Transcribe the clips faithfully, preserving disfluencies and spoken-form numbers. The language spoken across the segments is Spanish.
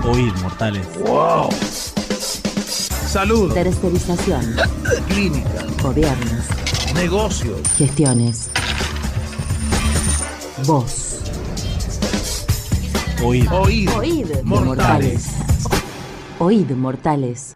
Oíd, mortales. ¡Wow! Salud. Tercerización. Clínica. Gobiernos. Negocios. Gestiones. Voz. Oíd. Oíd. Oíd. Mortales. Oíd, mortales.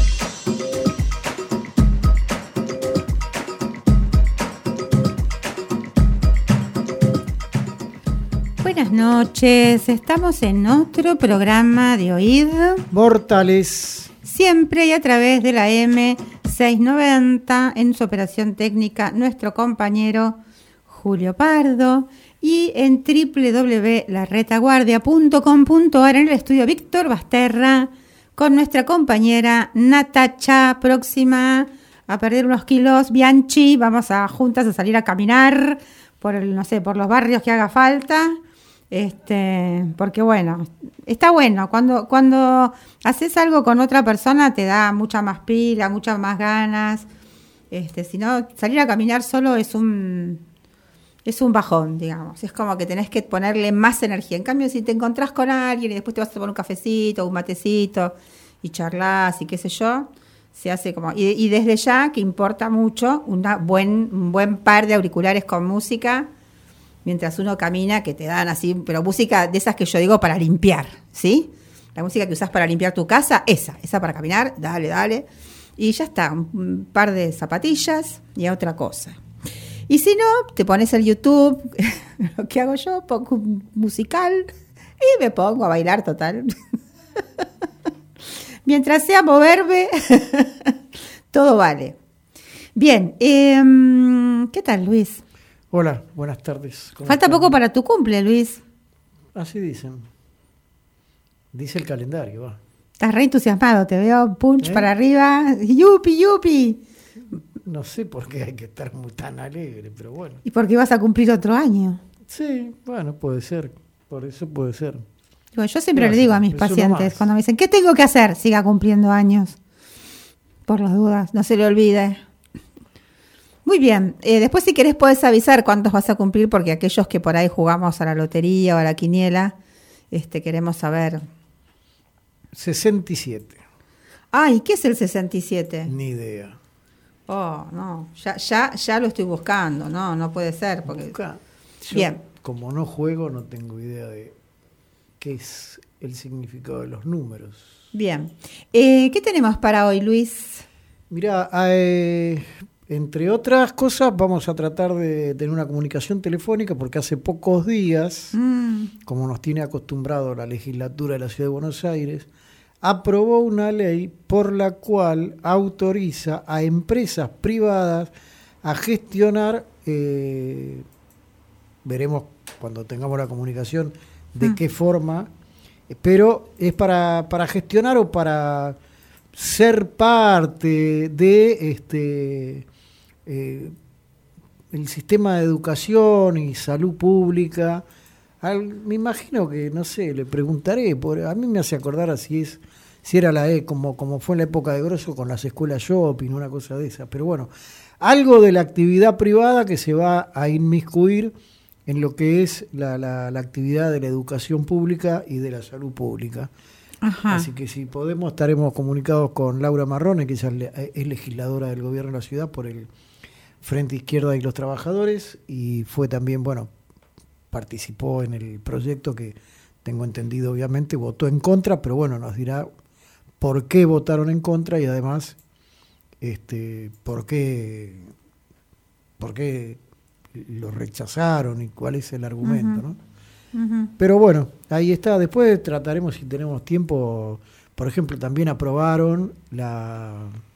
Buenas noches, estamos en otro programa de Oíd Mortales. Siempre y a través de la M seiscientos noventa en su operación técnica nuestro compañero Julio Pardo y en doble u doble u doble u punto la retaguardia punto com punto a r en el estudio Víctor Basterra con nuestra compañera Natacha, próxima a perder unos kilos. Bianchi, vamos a juntas a salir a caminar por el, no sé, por los barrios que haga falta. Este, porque bueno, está bueno, cuando, cuando haces algo con otra persona te da mucha más pila, muchas más ganas. Este, si no, salir a caminar solo es un es un bajón, digamos. Es como que tenés que ponerle más energía. En cambio, si te encontrás con alguien y después te vas a tomar un cafecito, un matecito y charlas y qué sé yo, se hace como... Y, y desde ya que importa mucho una buen, un buen par de auriculares con música mientras uno camina, que te dan así, pero música de esas que yo digo para limpiar, ¿sí? La música que usás para limpiar tu casa, esa, esa para caminar, dale, dale. Y ya está, un par de zapatillas y a otra cosa. Y si no, te pones el YouTube, lo que hago yo, pongo un musical y me pongo a bailar total. Mientras sea moverme, todo vale. Bien, eh, ¿qué tal, Luis? Hola, buenas tardes. Falta están? poco para tu cumple, Luis. Así dicen. Dice el calendario, va. Estás re entusiasmado, te veo punch ¿Eh? para arriba. ¡Yupi, yupi! No sé por qué hay que estar muy tan alegre, pero bueno. ¿Y por qué vas a cumplir otro año? Sí, bueno, puede ser. Por eso puede ser. Bueno, yo siempre Gracias, le digo a mis es uno pacientes, más. cuando me dicen, ¿qué tengo que hacer? Siga cumpliendo años. Por las dudas, no se le olvide. Muy bien, eh, después si querés podés avisar cuántos vas a cumplir, porque aquellos que por ahí jugamos a la lotería o a la quiniela, este, queremos saber. sesenta y siete. Ay, ¿qué es el sesenta y siete? Ni idea. Oh, no, ya, ya, ya lo estoy buscando, no, no puede ser. Porque... Busca. Yo, Bien. como no juego, no tengo idea de qué es el significado de los números. Bien, eh, ¿qué tenemos para hoy, Luis? Mirá, eh, entre otras cosas, vamos a tratar de tener una comunicación telefónica porque hace pocos días, Mm. como nos tiene acostumbrado la legislatura de la Ciudad de Buenos Aires, aprobó una ley por la cual autoriza a empresas privadas a gestionar, eh, veremos cuando tengamos la comunicación de Mm. qué forma, pero es para, para gestionar o para ser parte de este eh, el sistema de educación y salud pública. Al, me imagino que, no sé, le preguntaré, por, a mí me hace acordar así es, si era la E, como, como fue en la época de Grosso con las escuelas shopping, una cosa de esa, pero bueno, algo de la actividad privada que se va a inmiscuir en lo que es la, la, la actividad de la educación pública y de la salud pública. Ajá. Así que si podemos, estaremos comunicados con Laura Marrone, que ella es legisladora del gobierno de la ciudad por el Frente Izquierda y los Trabajadores, y fue también, bueno, participó en el proyecto que tengo entendido, obviamente, votó en contra, pero bueno, nos dirá por qué votaron en contra y además este, por qué, por qué lo rechazaron y cuál es el argumento, Uh-huh. ¿no? Uh-huh. Pero bueno, ahí está. Después trataremos, si tenemos tiempo, por ejemplo, también aprobaron la,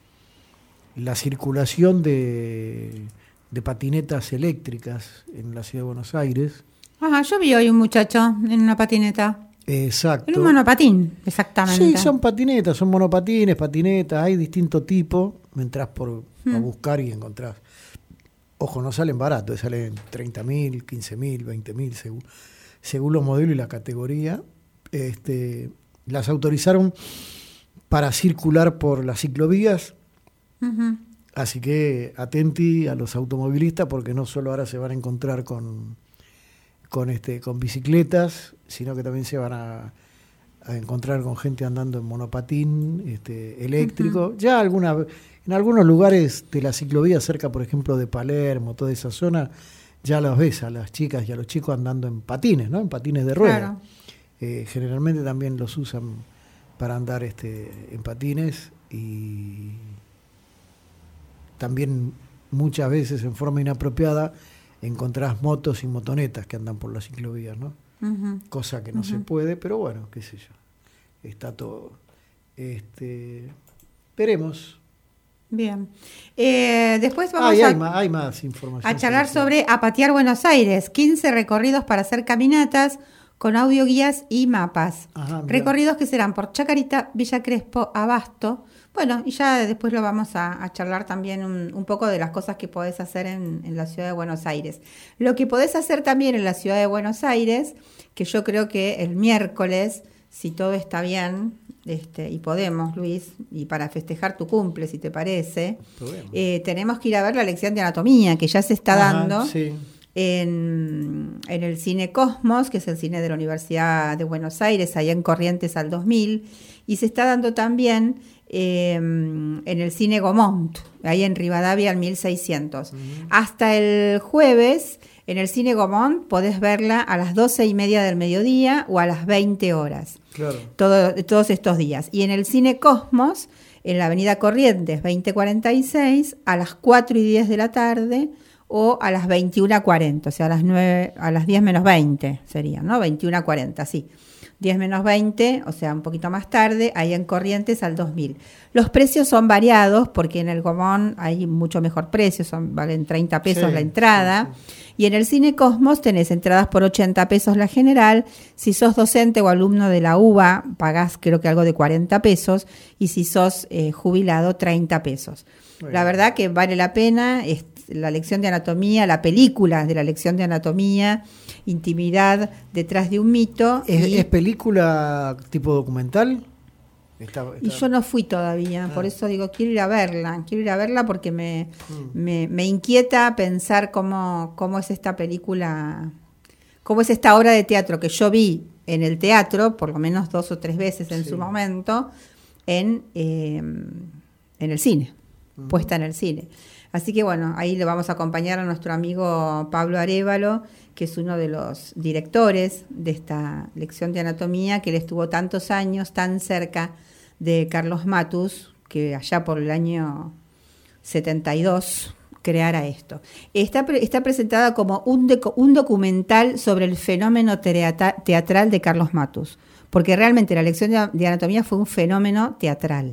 la circulación de, de patinetas eléctricas en la Ciudad de Buenos Aires. Ajá, yo vi hoy un muchacho en una patineta. Exacto. En un monopatín, exactamente. Sí, son patinetas, son monopatines, patinetas, hay distinto tipo. Entras por Hmm. a buscar y encontrás. Ojo, no salen baratos, salen treinta mil, quince mil, veinte mil, según, según los modelos y la categoría. Este, las autorizaron para circular por las ciclovías. Uh-huh. Así que atenti a los automovilistas, porque no solo ahora se van a encontrar con, con, este, con bicicletas, sino que también se van a, a encontrar con gente andando en monopatín este, eléctrico. Uh-huh. Ya alguna, en algunos lugares de la ciclovía, cerca por ejemplo de Palermo, toda esa zona, ya los ves a las chicas y a los chicos andando en patines, ¿no? En patines de rueda. Claro. Eh, generalmente también los usan para andar este, en patines, y también muchas veces en forma inapropiada encontrás motos y motonetas que andan por las ciclovías, ¿no? Uh-huh. Cosa que no uh-huh. se puede, pero bueno, qué sé yo, está todo. Este, veremos. Bien. Eh, después vamos ah, a, hay, más, hay más información. a charlar sobre A Patear Buenos Aires, quince recorridos para hacer caminatas con audioguías y mapas. Ajá, recorridos que serán por Chacarita, Villa Crespo, Abasto. Bueno, y ya después lo vamos a, a charlar también un, un poco de las cosas que podés hacer en, en la ciudad de Buenos Aires. Lo que podés hacer también en la ciudad de Buenos Aires, que yo creo que el miércoles, si todo está bien, este, y podemos, Luis, y para festejar tu cumple, si te parece, eh, tenemos que ir a ver la lección de anatomía, que ya se está Ajá, dando sí. en, en el Cine Cosmos, que es el cine de la Universidad de Buenos Aires, allá en Corrientes al dos mil, y se está dando también Eh, en el Cine Gomont, ahí en Rivadavia al mil seiscientos. Uh-huh. Hasta el jueves, en el Cine Gomont podés verla a las doce y media del mediodía o a las veinte horas. Claro. Todo, todos estos días. Y en el Cine Cosmos, en la avenida Corrientes veinte cuarenta y seis, a las cuatro y diez de la tarde o a las veintiuna cuarenta, o sea, a las, nueve, a las diez menos veinte sería, ¿no? veintiuna cuarenta, sí. diez menos veinte, o sea, un poquito más tarde, ahí en Corrientes al dos mil. Los precios son variados porque en el Gomón hay mucho mejor precio, son, valen treinta pesos sí, la entrada. Sí, sí. Y en el Cine Cosmos tenés entradas por ochenta pesos la general. Si sos docente o alumno de la U B A, pagás creo que algo de cuarenta pesos. Y si sos eh, jubilado, treinta pesos. Muy la bien. Verdad que vale la pena. Es la lección de anatomía, la película de la lección de anatomía, Intimidad detrás de un mito. ¿Es, y, ¿es película tipo documental? Está, está... Y yo no fui todavía, ah. por eso digo, quiero ir a verla, quiero ir a verla porque me, mm. me, me inquieta pensar cómo, cómo es esta película, cómo es esta obra de teatro que yo vi en el teatro, por lo menos dos o tres veces en sí. su momento, en, eh, en el cine, mm. puesta en el cine. Así que bueno, ahí le vamos a acompañar a nuestro amigo Pablo Arévalo, que es uno de los directores de esta lección de anatomía, que él estuvo tantos años tan cerca de Carlos Matus, que allá por el año setenta y dos creara esto. Está, está presentada como un, deco, un documental sobre el fenómeno teatra, teatral de Carlos Matus, porque realmente la lección de, de anatomía fue un fenómeno teatral.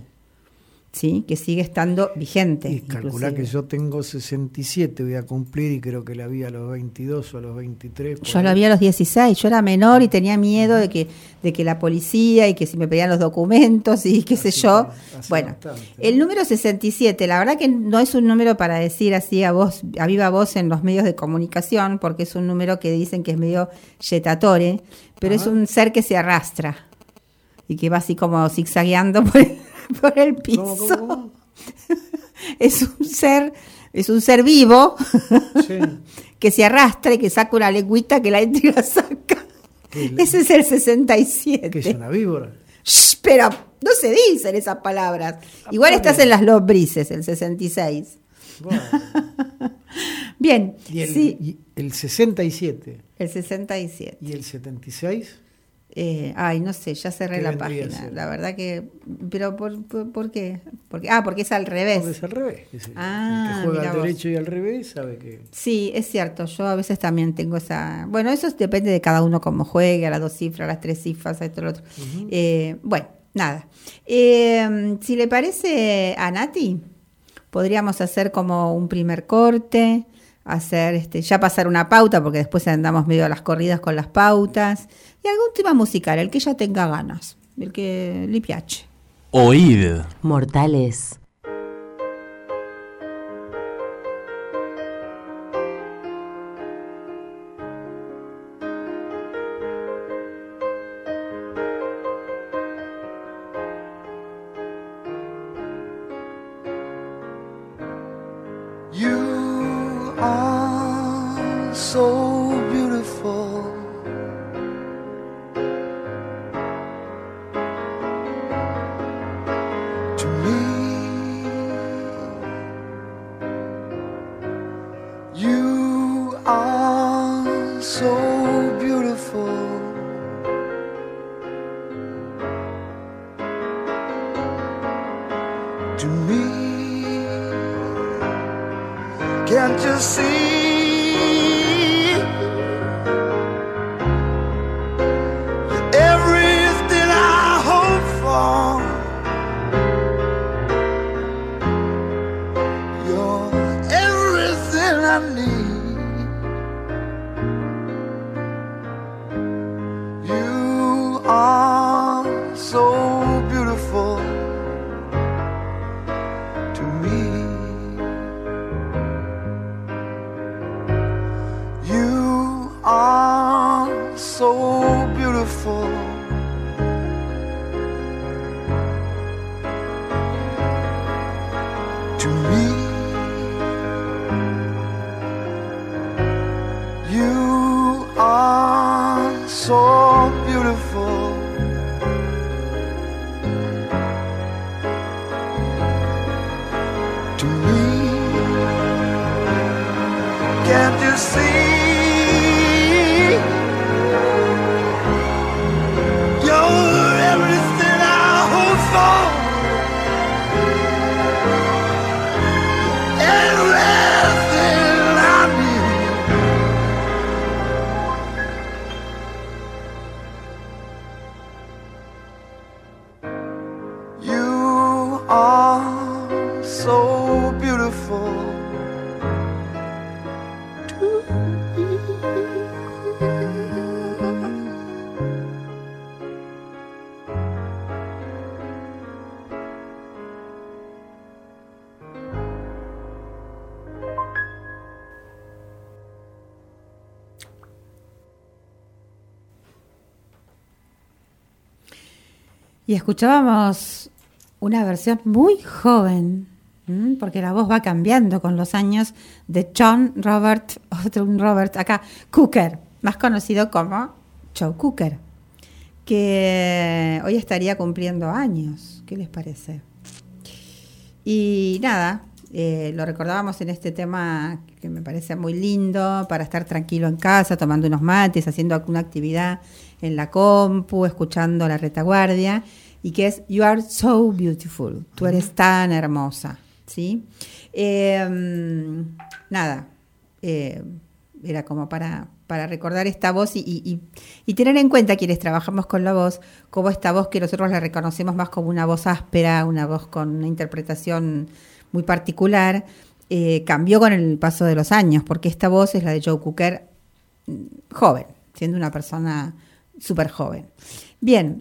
Sí, que sigue estando vigente. Y calculá que yo tengo sesenta y siete, voy a cumplir, y creo que la vi a los veintidós o a los veintitrés. Yo la vi a los dieciséis, yo era menor y tenía miedo de que, de que la policía y que si me pedían los documentos y qué así sé yo. Bueno, bastante, ¿no? El número sesenta y siete, la verdad que no es un número para decir así a voz, a viva voz en los medios de comunicación, porque es un número que dicen que es medio yetatore, pero Ajá. es un ser que se arrastra y que va así como zigzagueando por el... por el piso. ¿Cómo, cómo, cómo? Es un ser, es un ser vivo sí. que se arrastra y que saca una lengüita que la entra y la saca. Ese es el sesenta y siete. ¿Qué es una víbora? Shh, pero no se dicen esas palabras. Ah, Igual estás en las lombrices, el sesenta y seis. Bueno. Bien. ¿Y el, sí. y el sesenta y siete? El sesenta y siete. ¿Y el setenta y seis? Eh, ay, no sé, ya cerré la página. La verdad que... ¿Pero por, por, por qué? Porque, ah, porque es al revés. Porque es al revés. Es el, ah, el que juega al derecho y al revés sabe que... Sí, es cierto. Yo a veces también tengo esa... Bueno, eso depende de cada uno cómo juegue, a las dos cifras, a las tres cifras, a esto, lo otro. Uh-huh. Eh, bueno, nada. Eh, si le parece a Nati, podríamos hacer como un primer corte, hacer este, ya pasar una pauta, porque después andamos medio a las corridas con las pautas, y algún tema musical, el que ella tenga ganas, el que le piace. Oíd. Mortales. You are so beautiful. You are so beautiful. To me, can't you see? Everything I hope for, you're everything I need. You are so beautiful. So beautiful. To me, you are so beautiful. To me, can't you see? Y escuchábamos una versión muy joven, ¿m? porque la voz va cambiando con los años, de John Robert, otro Robert acá, Cooker, más conocido como Joe Cooker, que hoy estaría cumpliendo años. ¿Qué les parece? Y nada, eh, lo recordábamos en este tema que me parece muy lindo para estar tranquilo en casa, tomando unos mates, haciendo alguna actividad en la compu, escuchando La Retaguardia, y que es You Are So Beautiful, tú eres tan hermosa, ¿sí? Eh, nada, eh, era como para, para recordar esta voz y, y, y tener en cuenta quienes trabajamos con la voz, como esta voz que nosotros la reconocemos más como una voz áspera, una voz con una interpretación muy particular, eh, cambió con el paso de los años, porque esta voz es la de Joe Cooker, joven, siendo una persona súper joven. Bien,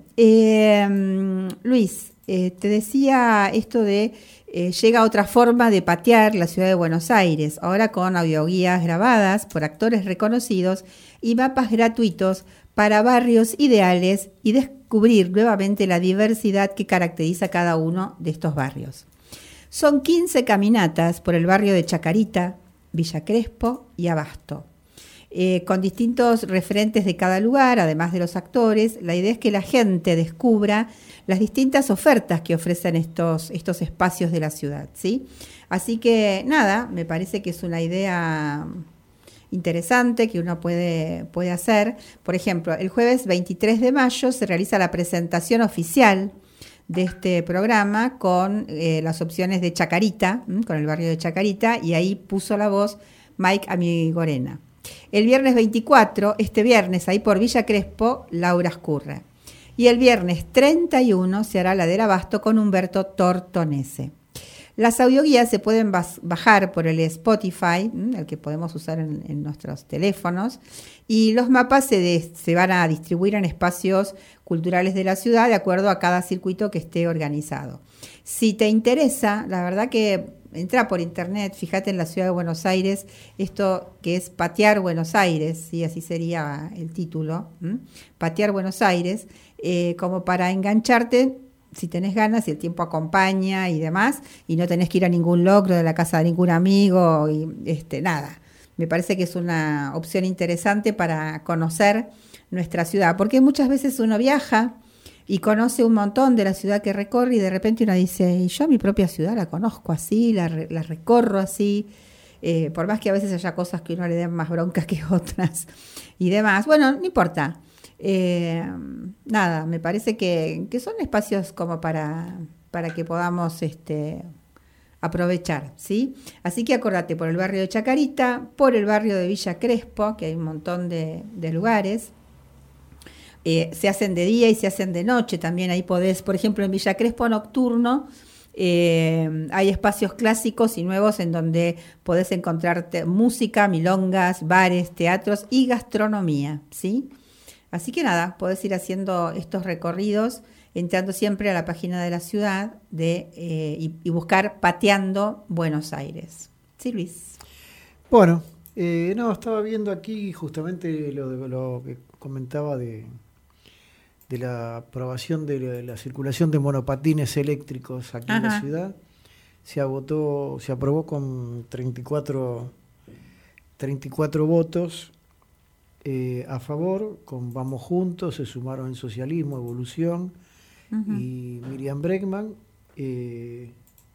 eh, Luis, eh, te decía esto de eh, llega otra forma de patear la ciudad de Buenos Aires, ahora con audioguías grabadas por actores reconocidos y mapas gratuitos para barrios ideales y descubrir nuevamente la diversidad que caracteriza cada uno de estos barrios. Son quince caminatas por el barrio de Chacarita, Villa Crespo y Abasto. Eh, con distintos referentes de cada lugar, además de los actores. La idea es que la gente descubra las distintas ofertas que ofrecen estos, estos espacios de la ciudad, ¿sí? Así que nada, me parece que es una idea interesante que uno puede, puede hacer. Por ejemplo, el jueves veintitrés de mayo se realiza la presentación oficial de este programa con eh, las opciones de Chacarita, ¿m? con el barrio de Chacarita, y ahí puso la voz Mike Amigorena. El viernes veinticuatro, este viernes, ahí por Villa Crespo, Laura Escurra. Y el viernes treinta y uno se hará la del Abasto con Humberto Tortonese. Las audioguías se pueden bas- bajar por el Spotify, el que podemos usar en, en nuestros teléfonos, y los mapas se, de, se van a distribuir en espacios culturales de la ciudad de acuerdo a cada circuito que esté organizado. Si te interesa, la verdad que entra por internet, fíjate en la ciudad de Buenos Aires, esto que es Patear Buenos Aires, ¿sí? Así sería el título, ¿m? Patear Buenos Aires, eh, como para engancharte, si tenés ganas, si el tiempo acompaña y demás, y no tenés que ir a ningún locro de la casa de ningún amigo, y este nada. Me parece que es una opción interesante para conocer nuestra ciudad, porque muchas veces uno viaja y conoce un montón de la ciudad que recorre y de repente uno dice, y yo mi propia ciudad la conozco así, la, la recorro así, eh, por más que a veces haya cosas que uno le den más bronca que otras y demás. Bueno, no importa. Eh, nada, me parece que, que son espacios como para, para que podamos este, aprovechar, ¿sí? Así que acordate, por el barrio de Chacarita, por el barrio de Villa Crespo, que hay un montón de, de lugares. Eh, se hacen de día y se hacen de noche. También ahí podés, por ejemplo, en Villa Crespo nocturno, eh, hay espacios clásicos y nuevos en donde podés encontrarte música, milongas, bares, teatros y gastronomía, ¿sí? Así que nada, podés ir haciendo estos recorridos, entrando siempre a la página de la ciudad de, eh, y, y buscar Pateando Buenos Aires. ¿Sí, Luis? Bueno, eh, no, estaba viendo aquí justamente lo, de, lo que comentaba de, de la aprobación de la, de la circulación de monopatines eléctricos aquí Ajá. en la ciudad. Se votó, se aprobó con treinta y cuatro votos. Eh, a favor, con Vamos Juntos, se sumaron el Socialismo, Evolución uh-huh. y Miriam Bregman. Eh,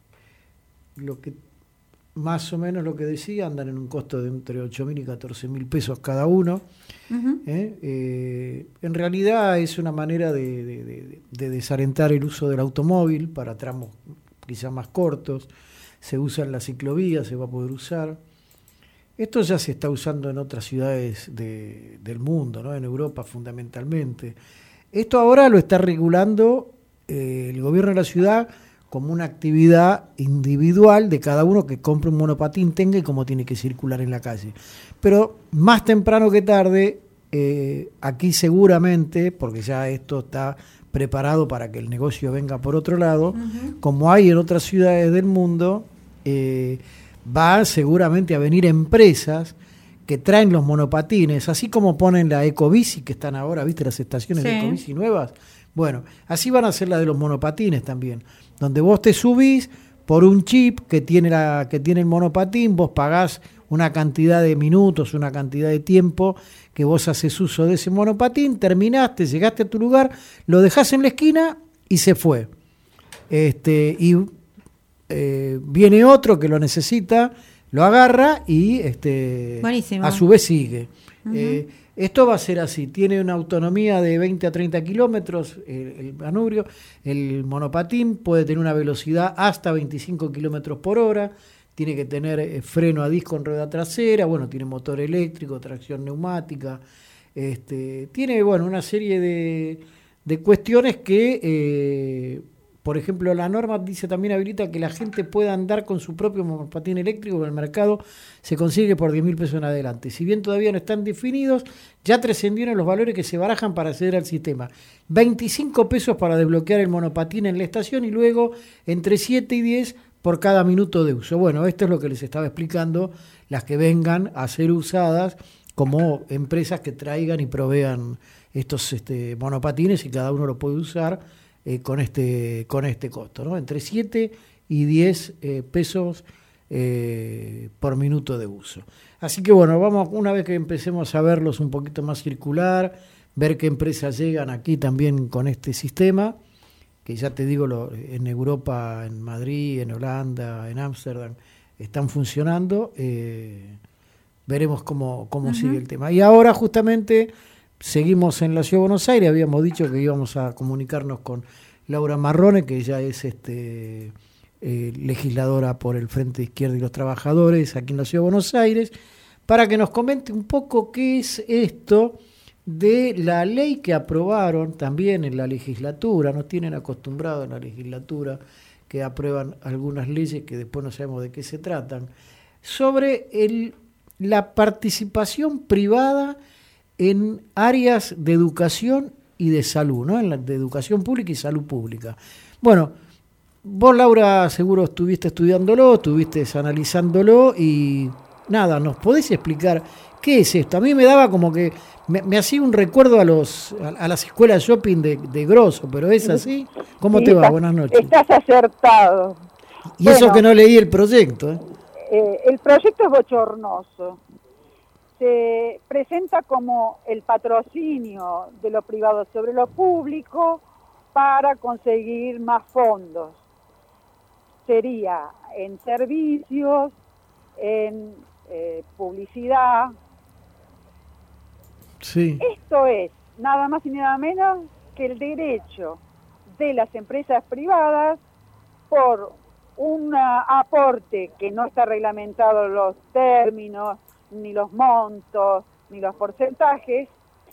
lo que más o menos lo que decía, andan en un costo de entre ocho mil y catorce mil pesos cada uno. Uh-huh. ¿eh? Eh, en realidad es una manera de, de, de, de desalentar el uso del automóvil para tramos quizás más cortos. Se usa en la ciclovía, se va a poder usar. Esto ya se está usando en otras ciudades de, del mundo, ¿no? En Europa fundamentalmente. Esto ahora lo está regulando eh, el gobierno de la ciudad como una actividad individual de cada uno que compre un monopatín, tenga y cómo tiene que circular en la calle. Pero más temprano que tarde, eh, aquí seguramente, porque ya esto está preparado para que el negocio venga por otro lado, uh-huh. como hay en otras ciudades del mundo, eh, va seguramente a venir empresas que traen los monopatines, así como ponen la Ecobici, que están ahora, ¿viste las estaciones sí. de Ecobici nuevas? Bueno, así van a ser las de los monopatines también, donde vos te subís por un chip que tiene, la, que tiene el monopatín, vos pagás una cantidad de minutos, una cantidad de tiempo que vos haces uso de ese monopatín, terminaste, llegaste a tu lugar, lo dejás en la esquina y se fue. Este, y Eh, viene otro que lo necesita, lo agarra y este, a su vez sigue. Uh-huh. Eh, esto va a ser así, tiene una autonomía de veinte a treinta kilómetros el, el manubrio, el monopatín puede tener una velocidad hasta veinticinco kilómetros por hora, tiene que tener eh, freno a disco en rueda trasera, bueno, tiene motor eléctrico, tracción neumática, este, tiene bueno una serie de, de cuestiones que... Eh, Por ejemplo, la norma dice también habilita que la gente pueda andar con su propio monopatín eléctrico en el mercado, se consigue por diez mil pesos en adelante. Si bien todavía no están definidos, ya trascendieron los valores que se barajan para acceder al sistema. veinticinco pesos para desbloquear el monopatín en la estación y luego entre siete y diez por cada minuto de uso. Bueno, esto es lo que les estaba explicando, las que vengan a ser usadas como empresas que traigan y provean estos este, monopatines y cada uno lo puede usar. Eh, con este con este costo, ¿no? Entre siete y diez eh, pesos eh, por minuto de uso. Así que bueno, vamos una vez que empecemos a verlos un poquito más circular, ver qué empresas llegan aquí también con este sistema, que ya te digo, lo, en Europa, en Madrid, en Holanda, en Ámsterdam, están funcionando, eh, veremos cómo, cómo uh-huh. sigue el tema. Y ahora justamente... Seguimos en la Ciudad de Buenos Aires, habíamos dicho que íbamos a comunicarnos con Laura Marrone, que ya es este, eh, legisladora por el Frente Izquierda y los Trabajadores aquí en la Ciudad de Buenos Aires, para que nos comente un poco qué es esto de la ley que aprobaron también en la legislatura. Nos tienen acostumbrados en la legislatura que aprueban algunas leyes que después no sabemos de qué se tratan, sobre el, la participación privada en áreas de educación y de salud, ¿no? En la, de educación pública y salud pública. Bueno, vos, Laura, seguro estuviste estudiándolo, estuviste analizándolo y nada, ¿nos podés explicar qué es esto? A mí me daba como que, me, me hacía un recuerdo a los a, a las escuelas shopping de, de Grosso, pero ¿es así? ¿Cómo sí, te va? Estás, Buenas noches. Estás acertado. Y bueno, eso que no leí el proyecto. ¿eh? Eh, el proyecto es bochornoso. Se presenta como el patrocinio de lo privado sobre lo público para conseguir más fondos. Sería en servicios, en eh, publicidad. Sí. Esto es nada más y nada menos que el derecho de las empresas privadas por un aporte que no está reglamentado los términos, ni los montos, ni los porcentajes,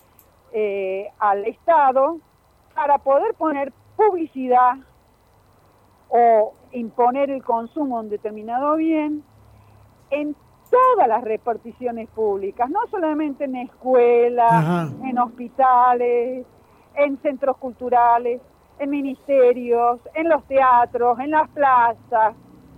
eh, al Estado para poder poner publicidad o imponer el consumo de un determinado bien en todas las reparticiones públicas, no solamente en escuelas, Ajá. en hospitales, en centros culturales, en ministerios, en los teatros, en las plazas.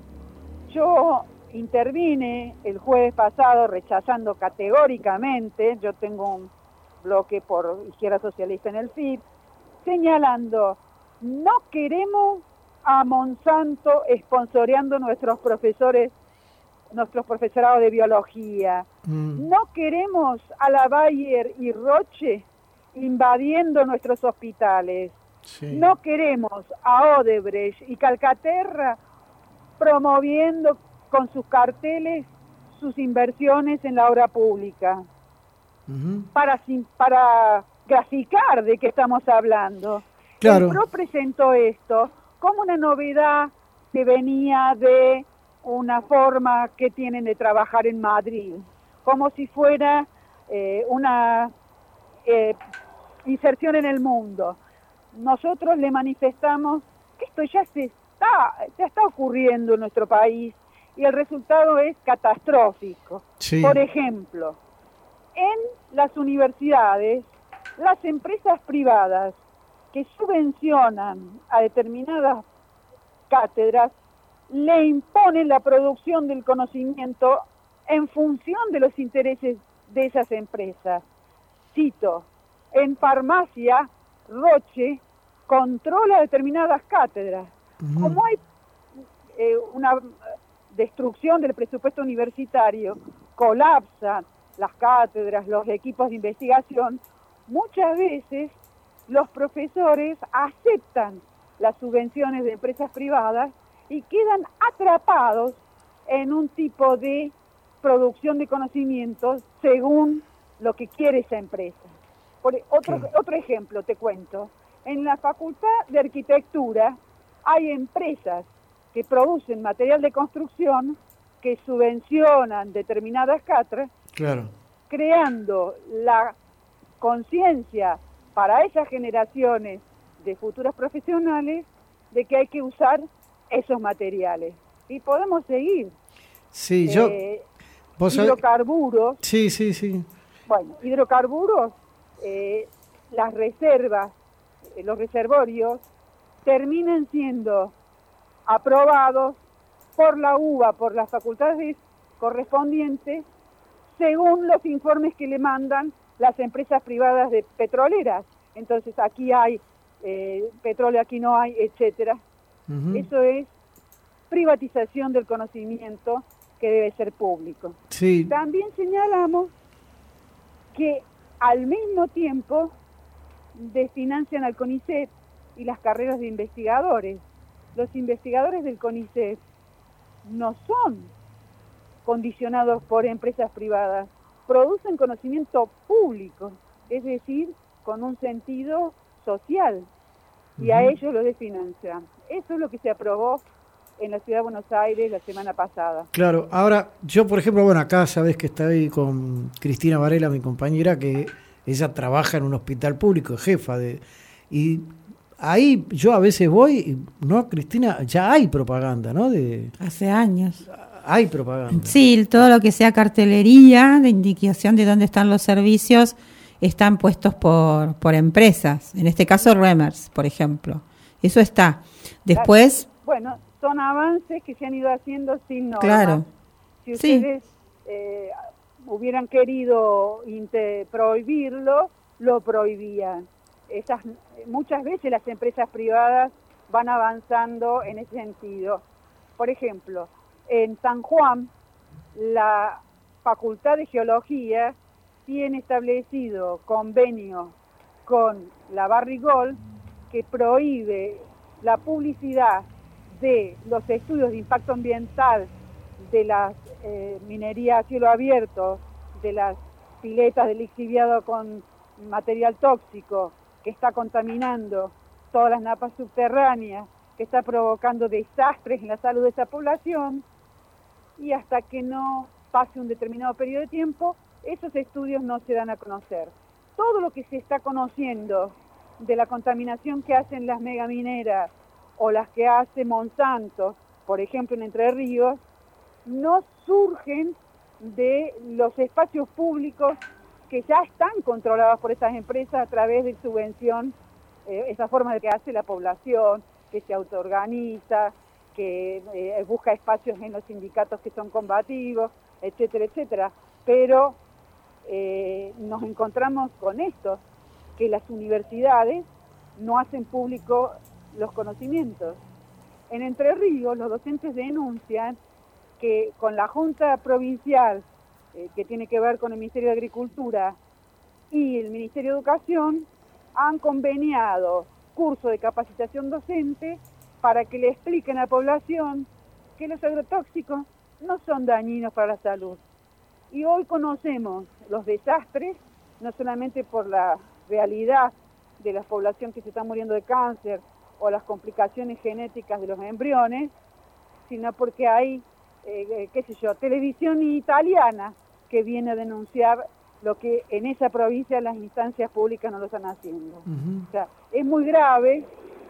Yo intervine el jueves pasado rechazando categóricamente, yo tengo un bloque por Izquierda Socialista en el F I P, señalando, no queremos a Monsanto esponsoreando nuestros profesores, nuestros profesorados de biología, Mm. no queremos a la Bayer y Roche invadiendo nuestros hospitales, Sí. no queremos a Odebrecht y Calcaterra promoviendo con sus carteles sus inversiones en la obra pública, Ujú. para, sin- para graficar de qué estamos hablando. Claro. El P R O presentó esto como una novedad que venía de una forma que tienen de trabajar en Madrid, como si fuera eh, una eh, inserción en el mundo. Nosotros le manifestamos que esto ya se está, ya está ocurriendo en nuestro país y el resultado es catastrófico. Sí. Por ejemplo, en las universidades, las empresas privadas que subvencionan a determinadas cátedras le imponen la producción del conocimiento en función de los intereses de esas empresas. Cito, en farmacia, Roche controla determinadas cátedras. Ujú. Como hay eh, una destrucción del presupuesto universitario, colapsan las cátedras, los equipos de investigación, muchas veces los profesores aceptan las subvenciones de empresas privadas y quedan atrapados en un tipo de producción de conocimientos según lo que quiere esa empresa. Por otro, Claro. otro ejemplo te cuento. En la Facultad de Arquitectura hay empresas que producen material de construcción que subvencionan determinadas cátedras, Claro. creando la conciencia para esas generaciones de futuros profesionales de que hay que usar esos materiales. Y podemos seguir. Sí, yo. Eh, Vos sabés- hidrocarburos, Sí, sí, sí. bueno, hidrocarburos, eh, las reservas, eh, los reservorios, terminan siendo aprobados por la U B A, por las facultades correspondientes, según los informes que le mandan las empresas privadas de petroleras. Entonces aquí hay eh, petróleo, aquí no hay, etcétera. Ujú. Eso es privatización del conocimiento que debe ser público. Sí. También señalamos que al mismo tiempo desfinancian al CONICET y las carreras de investigadores. Los investigadores del CONICET no son condicionados por empresas privadas, producen conocimiento público, es decir, con un sentido social, y a Ujú. ellos lo desfinancian. Eso es lo que se aprobó en la Ciudad de Buenos Aires la semana pasada. Claro, ahora yo por ejemplo, bueno, acá sabés que estoy con Cristina Varela, mi compañera, que ella trabaja en un hospital público, es jefa de... Y ahí yo a veces voy, y, ¿no, Cristina? Ya hay propaganda, ¿no? De, Hace años. hay propaganda. Sí, todo lo que sea cartelería, de indicación de dónde están los servicios, están puestos por, por empresas. En este caso, Remers, por ejemplo. Eso está. Después, Bueno, son avances que se han ido haciendo sin normas. Claro. Si Sí. ustedes eh, hubieran querido inte- prohibirlo, lo prohibían. Esas, muchas veces las empresas privadas van avanzando en ese sentido. Por ejemplo, en San Juan, la Facultad de Geología tiene establecido convenio con la Barrigol que prohíbe la publicidad de los estudios de impacto ambiental de las eh, minerías a cielo abierto, de las piletas de lixiviado con material tóxico, que está contaminando todas las napas subterráneas, que está provocando desastres en la salud de esa población, y hasta que no pase un determinado periodo de tiempo, esos estudios no se dan a conocer. Todo lo que se está conociendo de la contaminación que hacen las megamineras o las que hace Monsanto, por ejemplo en Entre Ríos, no surgen de los espacios públicos que ya están controlados por estas empresas a través de subvención, eh, esa forma de que hace la población, que se autoorganiza, que eh, busca espacios en los sindicatos que son combativos, etcétera, etcétera. Pero eh, nos encontramos con esto, que las universidades no hacen público los conocimientos. En Entre Ríos, los docentes denuncian que con la Junta Provincial, eh, que tiene que ver con el Ministerio de Agricultura y el Ministerio de Educación, han conveniado cursos de capacitación docente para que le expliquen a la población que los agrotóxicos no son dañinos para la salud. Y hoy conocemos los desastres, no solamente por la realidad de la población que se está muriendo de cáncer o las complicaciones genéticas de los embriones, sino porque hay, eh, qué sé yo, televisión italiana que viene a denunciar lo que en esa provincia las instancias públicas no lo están haciendo. Uh-huh. O sea, es muy grave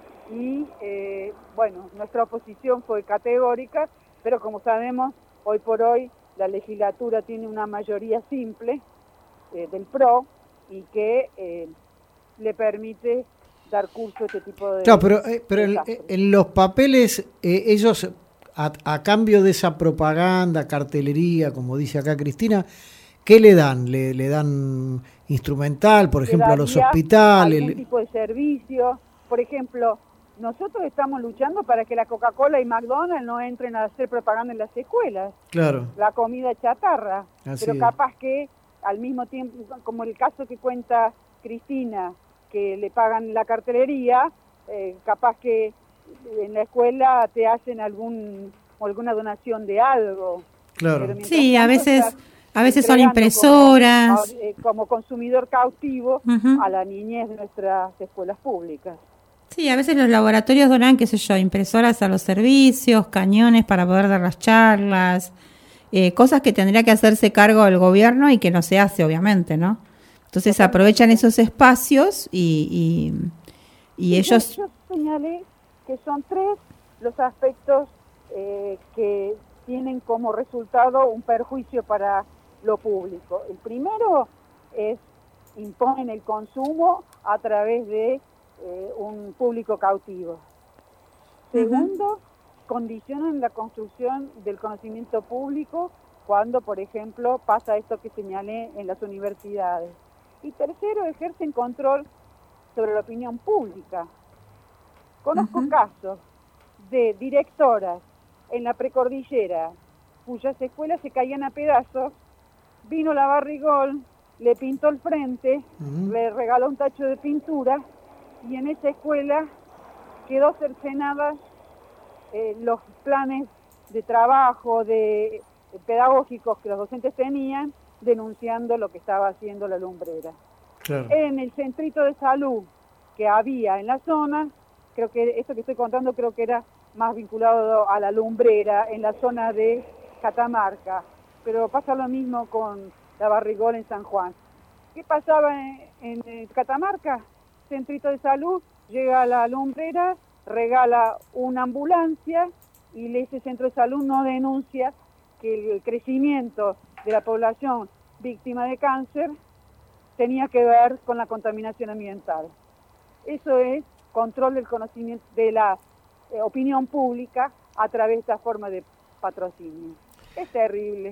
y, eh, bueno, nuestra oposición fue categórica, pero como sabemos, hoy por hoy la legislatura tiene una mayoría simple eh, del P R O y que eh, le permite dar curso a este tipo de... Claro, pero, eh, pero en, en los papeles eh, ellos, a, a cambio de esa propaganda, cartelería, como dice acá Cristina, ¿qué le dan? ¿Le, le dan instrumental, por ejemplo, a los hospitales? Algún tipo de servicio. Por ejemplo, nosotros estamos luchando para que la Coca-Cola y McDonald's no entren a hacer propaganda en las escuelas. Claro. La comida chatarra. Así pero es. Capaz que al mismo tiempo, como el caso que cuenta Cristina, que le pagan la cartelería, eh, capaz que en la escuela te hacen algún alguna donación de algo. Claro. Sí, a veces a veces son impresoras. Como, eh, como consumidor cautivo uh-huh. a la niñez de nuestras escuelas públicas. Sí, a veces los laboratorios donan, qué sé yo, impresoras a los servicios, cañones para poder dar las charlas, eh, cosas que tendría que hacerse cargo el gobierno y que no se hace, obviamente, ¿no? Entonces aprovechan esos espacios y, y, y ellos... Yo señalé que son tres los aspectos eh, que tienen como resultado un perjuicio para lo público. El primero es imponen el consumo a través de eh, un público cautivo. Segundo, uh-huh. condicionan la construcción del conocimiento público cuando, por ejemplo, pasa esto que señalé en las universidades. Y tercero, ejercen control sobre la opinión pública. Conozco uh-huh. casos de directoras en la precordillera cuyas escuelas se caían a pedazos, vino la Barrigol, le pintó el frente, uh-huh. le regaló un tacho de pintura y en esa escuela quedó cercenada eh, los planes de trabajo de, de pedagógicos que los docentes tenían, denunciando lo que estaba haciendo la lumbrera. Claro. En el centrito de salud que había en la zona, creo que esto que estoy contando creo que era más vinculado a la lumbrera en la zona de Catamarca, pero pasa lo mismo con la Barrigol en San Juan. ¿Qué pasaba en, en Catamarca? Centrito de salud, llega a la lumbrera, regala una ambulancia y ese centro de salud no denuncia que el crecimiento de la población víctima de cáncer tenía que ver con la contaminación ambiental. Eso es control del conocimiento de la eh, opinión pública a través de esta forma de patrocinio. Es terrible.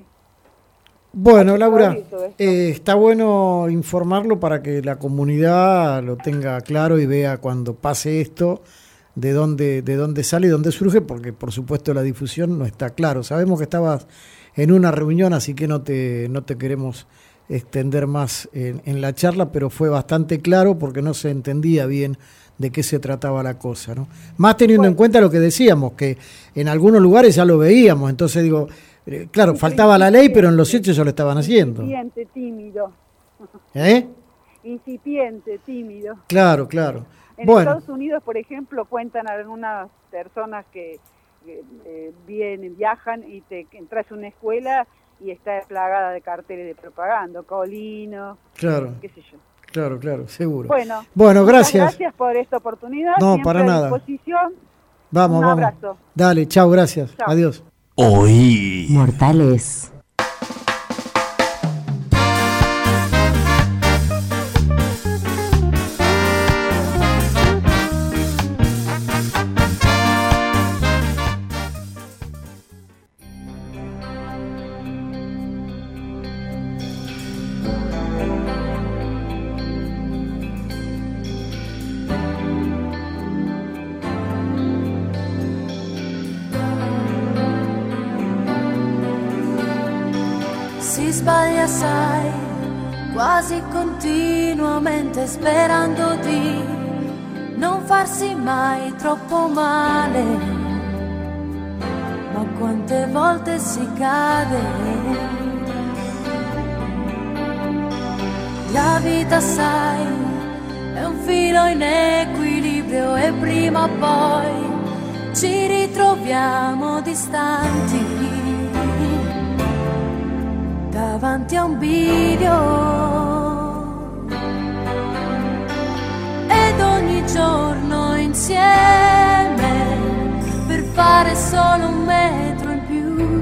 Bueno, Laura, eh, está bueno informarlo para que la comunidad lo tenga claro y vea cuando pase esto de dónde, de dónde sale y dónde surge, porque por supuesto la difusión no está claro. Sabemos que estabas en una reunión, así que no te, no te queremos extender más en, en la charla, pero fue bastante claro porque no se entendía bien de qué se trataba la cosa, ¿no? Más teniendo bueno. en cuenta lo que decíamos, que en algunos lugares ya lo veíamos, entonces digo, Eh, Claro, faltaba la ley, pero en los hechos ya lo estaban haciendo. Incipiente, tímido. ¿Eh? Incipiente, tímido. Claro, claro. En Bueno, Estados Unidos, por ejemplo, cuentan algunas personas que, que, eh, vienen, viajan y te entras a una escuela y está plagada de carteles de propaganda, Colino, claro, qué sé yo. claro, claro, seguro. Bueno, Bueno, muchas gracias. gracias por esta oportunidad. No, siempre para a nada. disposición. Vamos, Un vamos. abrazo. Dale, chao, gracias. Chao. Adiós. Oí. Mortales. Si sbaglia sai, quasi continuamente sperando di non farsi mai troppo male, ma quante volte si cade. La vita sai, è un filo in equilibrio e prima o poi ci ritroviamo distanti davanti a un bivio, ed ogni giorno insieme per fare solo un metro in più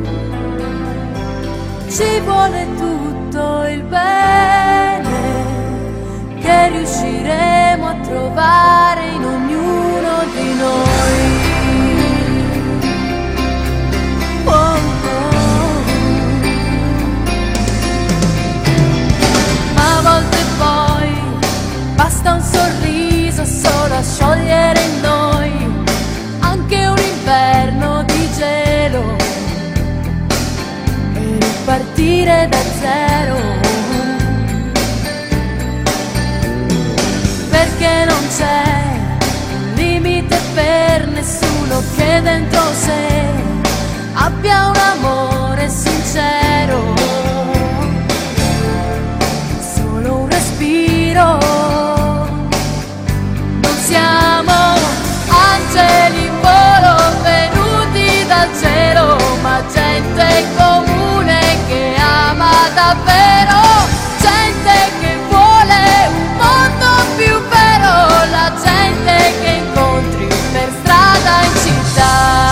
ci vuole tutto il bene che riusciremo a trovare in ognuno di noi. Basta un sorriso solo a sciogliere in noi anche un inverno di gelo e ripartire da zero, perché non c'è limite per nessuno che dentro sé abbia un amore sincero, solo un respiro. Siamo angeli in volo venuti dal cielo, ma gente comune che ama davvero, gente che vuole un mondo più vero, la gente che incontri per strada in città.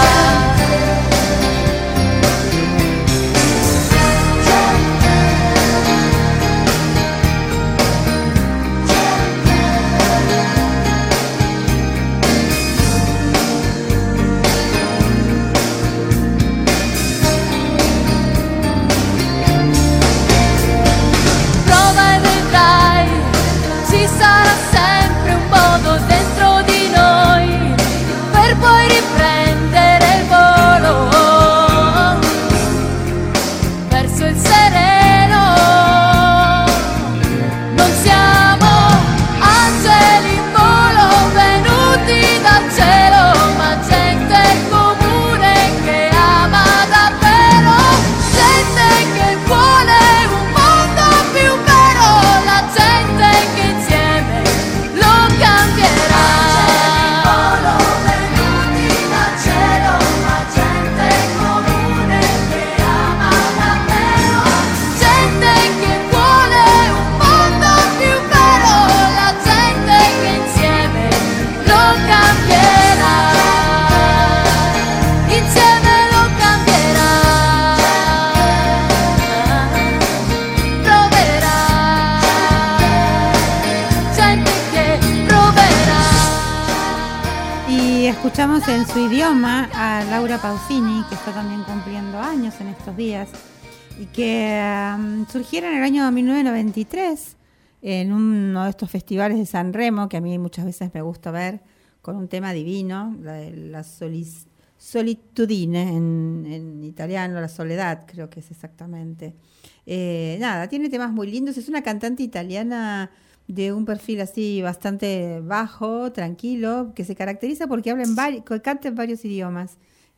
Escuchamos en su idioma a Laura Pausini, que está también cumpliendo años en estos días, y que um, surgiera en el año mil novecientos noventa y tres en uno de estos festivales de San Remo, que a mí muchas veces me gusta ver, con un tema divino, la, la solis, solitudine en, en italiano, la soledad creo que es exactamente. Eh, nada, tiene temas muy lindos, es una cantante italiana de un perfil así bastante bajo, tranquilo, que se caracteriza porque habla en vari- que canta en varios idiomas.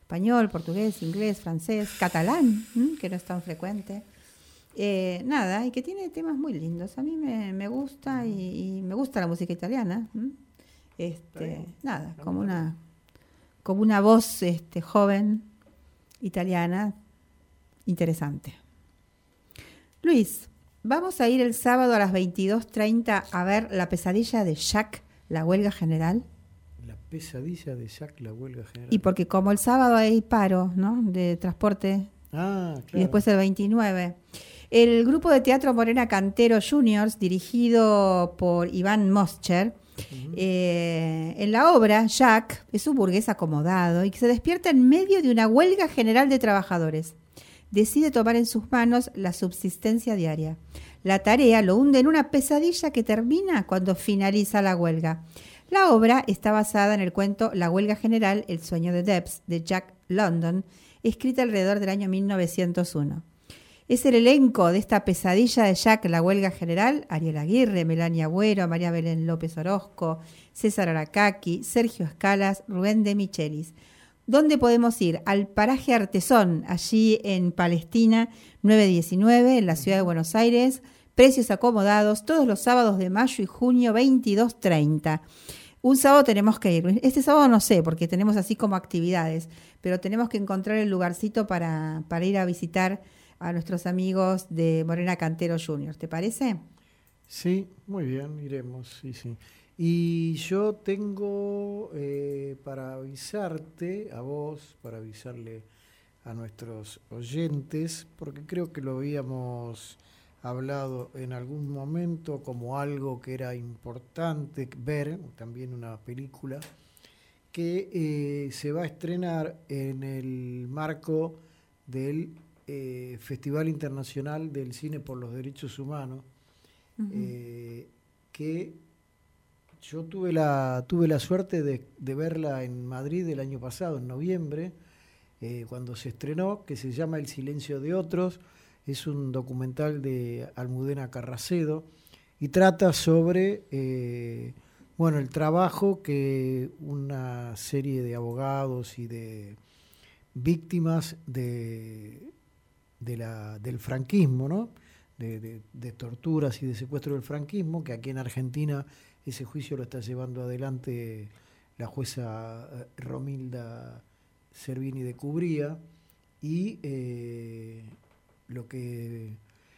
español, portugués, inglés, francés, catalán, ¿m? que no es tan frecuente. Eh, nada, y que tiene temas muy lindos. A mí me, me gusta y, y me gusta la música italiana. ¿m? Este, nada, como una, como una voz este, joven italiana interesante. Luis, vamos a ir el sábado a las veintidós treinta a ver La pesadilla de Jack, la huelga general. La pesadilla de Jack, la huelga general. Y porque como el sábado hay paro, ¿no?, de transporte. Ah, claro. Y después el veintinueve. El grupo de teatro Morena Cantero Juniors, dirigido por Iván Moscher, uh-huh. eh, en la obra, Jack es un burgués acomodado y que se despierta en medio de una huelga general de trabajadores. Decide tomar en sus manos la subsistencia diaria. La tarea lo hunde en una pesadilla que termina cuando finaliza la huelga. La obra está basada en el cuento La huelga general, el sueño de Debs, de Jack London, escrita alrededor del año mil novecientos uno. Es el elenco de esta pesadilla de Jack, la huelga general: Ariel Aguirre, Melania Agüero, María Belén López Orozco, César Aracaki, Sergio Escalas, Rubén de Michelis. ¿Dónde podemos ir? Al paraje Artesón, allí en Palestina nueve diecinueve, en la ciudad de Buenos Aires. Precios acomodados todos los sábados de mayo y junio, veintidós treinta. Un sábado tenemos que ir. Este sábado no sé, porque tenemos así como actividades, pero tenemos que encontrar el lugarcito para, para ir a visitar a nuestros amigos de Morena Cantero Juniors. ¿Te parece? Sí, muy bien, iremos, sí, sí. Y yo tengo eh, para avisarte a vos, para avisarle a nuestros oyentes, porque creo que lo habíamos hablado en algún momento como algo que era importante ver, también una película, que eh, se va a estrenar en el marco del eh, Festival Internacional del Cine por los Derechos Humanos, uh-huh. eh, que yo tuve la, tuve la suerte de, de verla en Madrid el año pasado, en noviembre, eh, cuando se estrenó, que se llama El silencio de otros. Es un documental de Almudena Carracedo y trata sobre eh, bueno, el trabajo que una serie de abogados y de víctimas de, de la, del franquismo, ¿no? de, de, de torturas y de secuestro del franquismo, que aquí en Argentina ese juicio lo está llevando adelante la jueza Romilda Servini de Cubría, y eh, lo que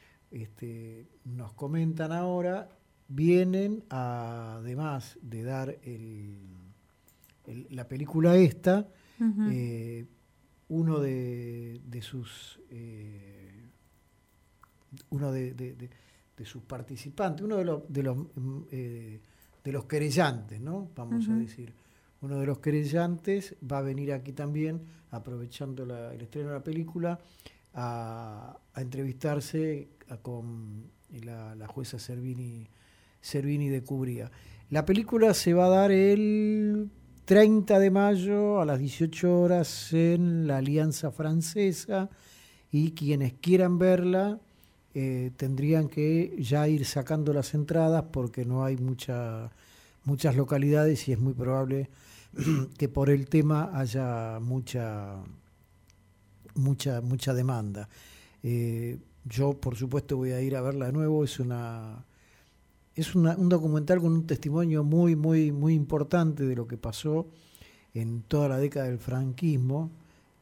este, nos comentan ahora, vienen a, además de dar el, el, la película esta, uh-huh. eh, uno de, de sus eh, uno de, de, de, de sus participantes, uno de los de los eh, de los querellantes, ¿no? Vamos uh-huh. a decir, uno de los querellantes va a venir aquí también, aprovechando la, el estreno de la película, A, a entrevistarse a, con la, la jueza Servini, Servini de Cubría. La película se va a dar el treinta de mayo a las dieciocho horas en la Alianza Francesa, y quienes quieran verla eh, tendrían que ya ir sacando las entradas, porque no hay mucha, muchas localidades y es muy probable que por el tema haya mucha... mucha mucha demanda. Eh, yo, por supuesto, voy a ir a verla de nuevo. Es una es una, un documental con un testimonio muy, muy, muy importante de lo que pasó en toda la década del franquismo,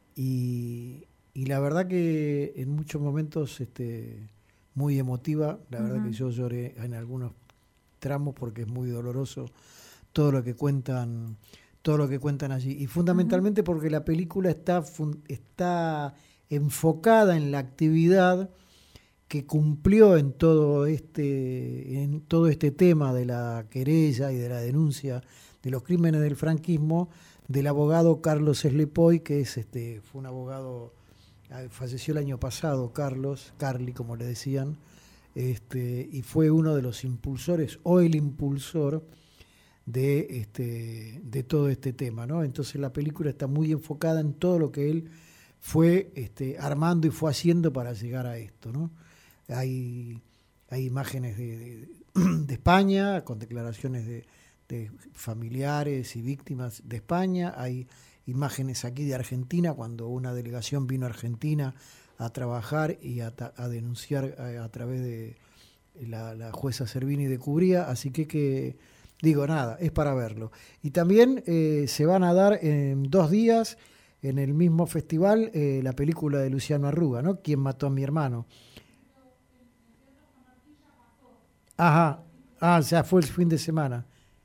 y, y la verdad que en muchos momentos este, muy emotiva. La verdad uh-huh. que yo lloré en algunos tramos, porque es muy doloroso todo lo que cuentan todo lo que cuentan allí, y fundamentalmente uh-huh. porque la película está, está enfocada en la actividad que cumplió en todo este en todo este tema de la querella y de la denuncia de los crímenes del franquismo, del abogado Carlos Eslepoy, que es este fue un abogado, falleció el año pasado, Carlos, Carly como le decían, este y fue uno de los impulsores, o el impulsor de este de todo este tema, ¿no? Entonces la película está muy enfocada en todo lo que él fue este, armando y fue haciendo para llegar a esto, ¿no? Hay, hay imágenes de, de, de España, con declaraciones de, de familiares y víctimas de España, hay imágenes aquí de Argentina, cuando una delegación vino a Argentina a trabajar y a, a denunciar a, a través de la, la jueza Servini de Cubría, así que, que digo, nada, es para verlo. Y también eh, se van a dar en dos días en el mismo festival eh, la película de Luciano Arruga, ¿no? ¿Quién mató a mi hermano? Ajá, ah, ya fue el fin de semana.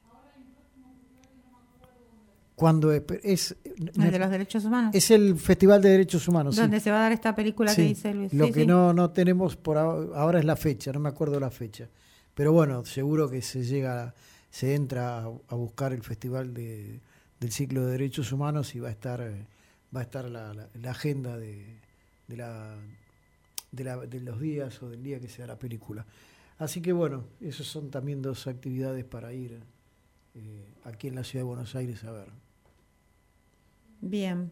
Cuando es, es el de los derechos humanos. Es el Festival de Derechos Humanos. Donde sí. se va a dar esta película sí. que dice Luis. Lo sí, que sí. no, no tenemos por ahora, ahora es la fecha, no me acuerdo la fecha. Pero bueno, seguro que se llega, se entra a, a buscar el Festival de, del Ciclo de Derechos Humanos y va a estar, va a estar la, la, la agenda de, de, la, de, la, de los días o del día que sea la película. Así que bueno, esas son también dos actividades para ir eh, aquí en la Ciudad de Buenos Aires a ver. Bien.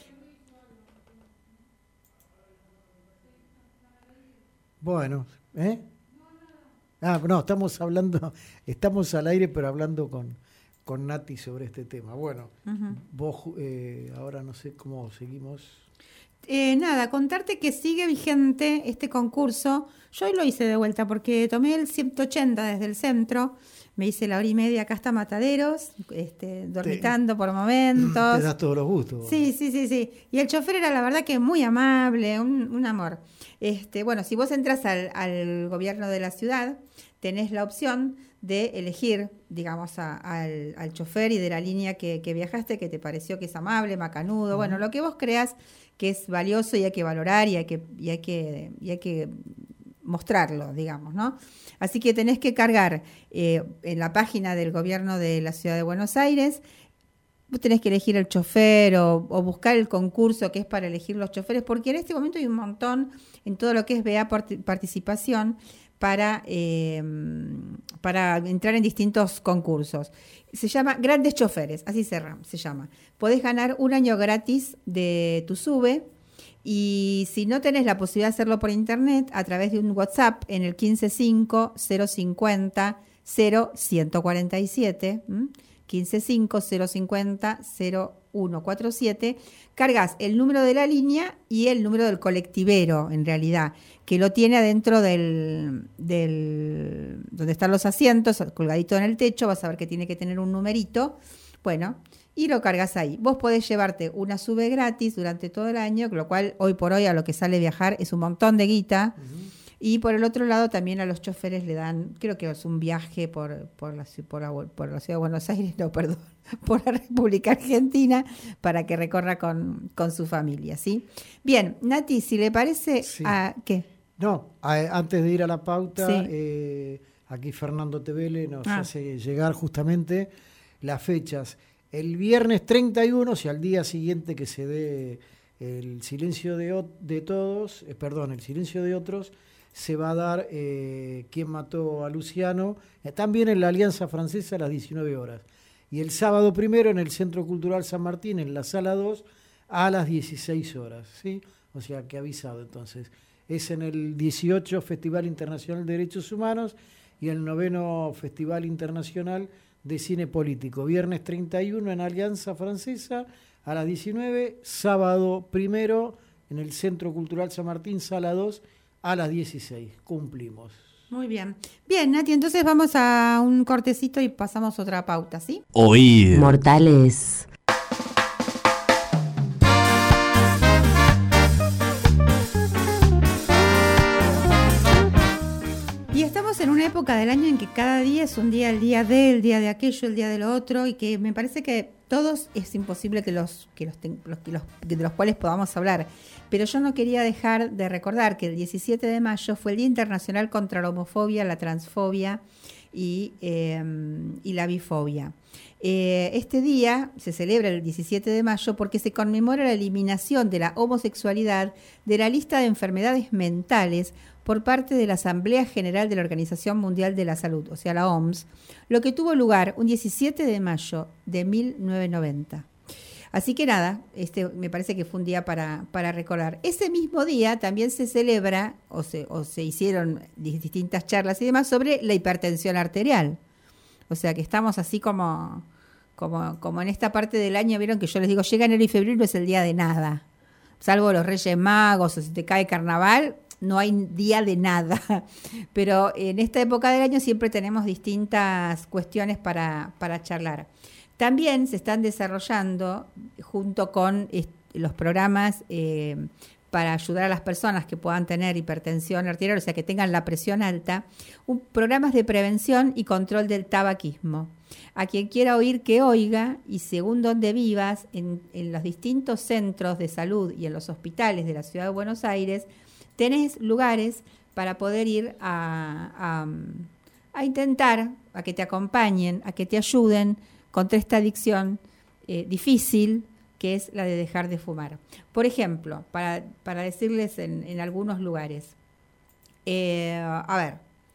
Bueno, ¿eh? Ah, no, estamos hablando, estamos al aire, pero hablando con, con Nati sobre este tema. Bueno, uh-huh. vos eh, ahora no sé cómo seguimos. Eh, nada, contarte que sigue vigente este concurso. Yo hoy lo hice de vuelta porque tomé el ciento ochenta desde el centro. Me hice la hora y media acá hasta Mataderos, este, dormitando te, por momentos. Te das todos los gustos. Sí, sí, sí, sí. Y el chofer era la verdad que muy amable, un, un amor. Este, bueno, si vos entras al, al gobierno de la ciudad, tenés la opción de elegir, digamos, a, al, al chofer y de la línea que, que viajaste, que te pareció que es amable, macanudo, uh-huh. bueno, lo que vos creas que es valioso y hay que valorar y hay que, y hay que, y hay que mostrarlo, digamos, ¿no? Así que tenés que cargar eh, en la página del gobierno de la Ciudad de Buenos Aires, vos tenés que elegir el chofer o, o buscar el concurso que es para elegir los choferes, porque en este momento hay un montón en todo lo que es B A participación para, eh, para entrar en distintos concursos. Se llama Grandes Choferes, así se, se llama. Podés ganar un año gratis de tu SUBE. Y si no tenés la posibilidad de hacerlo por internet, a través de un WhatsApp en el quince cinco cero cincuenta cero ciento cuarenta y siete, quince cinco cero cincuenta cero uno cuarenta y siete, cargas el número de la línea y el número del colectivero, en realidad, que lo tiene adentro del, del donde están los asientos, colgadito en el techo, vas a ver que tiene que tener un numerito, bueno, y lo cargas ahí. Vos podés llevarte una SUBE gratis durante todo el año, lo cual hoy por hoy a lo que sale viajar es un montón de guita. Uh-huh. Y por el otro lado también a los choferes le dan, creo que es un viaje por, por, la, por, la, por la Ciudad de Buenos Aires, no, perdón, por la República Argentina, para que recorra con, con su familia, ¿sí? Bien, Nati, si le parece, sí. ¿a qué? No, a, antes de ir a la pauta, sí. eh, aquí Fernando Tevele nos ah. hace llegar justamente las fechas. El viernes treinta y uno, o sea, al día siguiente que se dé el silencio de, de todos, eh, perdón, el silencio de otros, se va a dar eh, quién mató a Luciano, eh, también en la Alianza Francesa a las diecinueve horas. Y el sábado primero en el Centro Cultural San Martín, en la Sala dos, a las dieciséis horas, ¿sí? O sea, que avisado entonces. Es en el dieciocho Festival Internacional de Derechos Humanos y el noveno Festival Internacional de Cine Político. Viernes treinta y uno en Alianza Francesa a las diecinueve, sábado primero en el Centro Cultural San Martín, Sala dos, a las dieciséis. Cumplimos. Muy bien. Bien, Nati, entonces vamos a un cortecito y pasamos otra pauta, ¿sí? Oír. Mortales. Y estamos en una época del año en que cada día es un día, el día de, el día de aquello, el día de lo otro, y que me parece que todos es imposible que los que los, los, que los de los cuales podamos hablar. Pero yo no quería dejar de recordar que el diecisiete de mayo fue el Día Internacional contra la Homofobia, la Transfobia y, eh, y la Bifobia. Eh, este día se celebra el diecisiete de mayo porque se conmemora la eliminación de la homosexualidad de la lista de enfermedades mentales por parte de la Asamblea General de la Organización Mundial de la Salud, o sea, la O M S, lo que tuvo lugar un diecisiete de mayo de mil novecientos noventa. Así que nada, este me parece que fue un día para, para recordar. Ese mismo día también se celebra, o se, o se hicieron distintas charlas y demás sobre la hipertensión arterial. O sea que estamos así como, como, como en esta parte del año, vieron que yo les digo, llega enero y febrero, es el día de nada. Salvo los Reyes Magos o si te cae carnaval, no hay día de nada. Pero en esta época del año siempre tenemos distintas cuestiones para, para charlar. También se están desarrollando, junto con est- los programas eh, para ayudar a las personas que puedan tener hipertensión arterial, o sea, que tengan la presión alta, un, programas de prevención y control del tabaquismo. A quien quiera oír, que oiga, y según donde vivas, en, en los distintos centros de salud y en los hospitales de la Ciudad de Buenos Aires, tenés lugares para poder ir a, a, a intentar, a que te acompañen, a que te ayuden contra esta adicción eh, difícil, que es la de dejar de fumar. Por ejemplo, para, para decirles en, en algunos lugares, eh, a ver,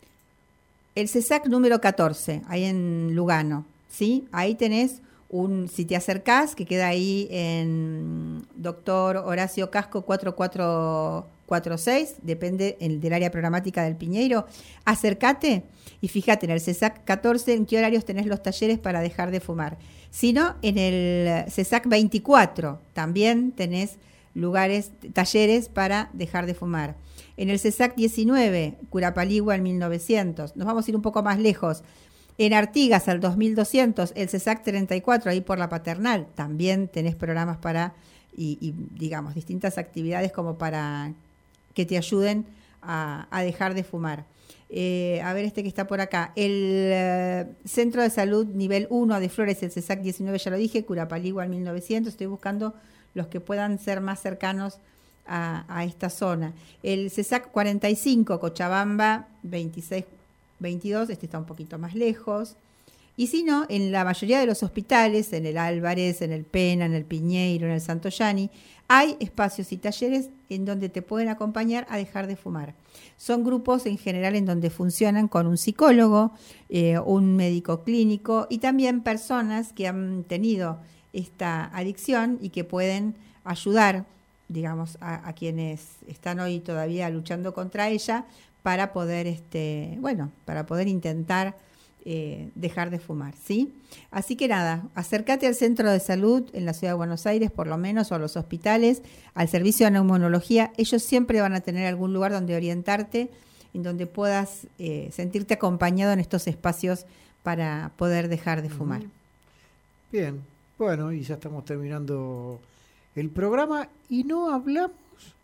el CESAC número catorce, ahí en Lugano, ¿sí? Ahí tenés un, si te acercás, que queda ahí en Doctor Horacio Casco cuatro cuatro cuatro seis, depende el, del área programática del Piñeiro, acércate y fíjate en el CESAC catorce en qué horarios tenés los talleres para dejar de fumar. Si no, en el CESAC veinticuatro también tenés lugares, talleres para dejar de fumar. En el CESAC diecinueve, Curapaligua en mil novecientos, nos vamos a ir un poco más lejos. En Artigas al dos mil doscientos, el CESAC treinta y cuatro, ahí por la Paternal, también tenés programas para, y, y digamos, distintas actividades como para que te ayuden a, a dejar de fumar. Eh, a ver este que está por acá. El eh, Centro de Salud Nivel uno de Flores, el CESAC diecinueve, ya lo dije, Curapaligua en mil novecientos, estoy buscando los que puedan ser más cercanos a, a esta zona. El CESAC cuarenta y cinco, Cochabamba veintiséis veintidós, este está un poquito más lejos. Y si no, en la mayoría de los hospitales, en el Álvarez, en el Pena, en el Piñeiro, en el Santoyani, hay espacios y talleres en donde te pueden acompañar a dejar de fumar. Son grupos en general en donde funcionan con un psicólogo, eh, un médico clínico y también personas que han tenido esta adicción y que pueden ayudar, digamos, a, a quienes están hoy todavía luchando contra ella para poder, este, bueno, para poder intentar Eh, dejar de fumar, ¿sí? Así que nada, acércate al centro de salud en la Ciudad de Buenos Aires, por lo menos, o a los hospitales, al servicio de neumonología. Ellos siempre van a tener algún lugar donde orientarte, en donde puedas eh, sentirte acompañado en estos espacios para poder dejar de fumar. Bien, bueno, y ya estamos terminando el programa y no hablamos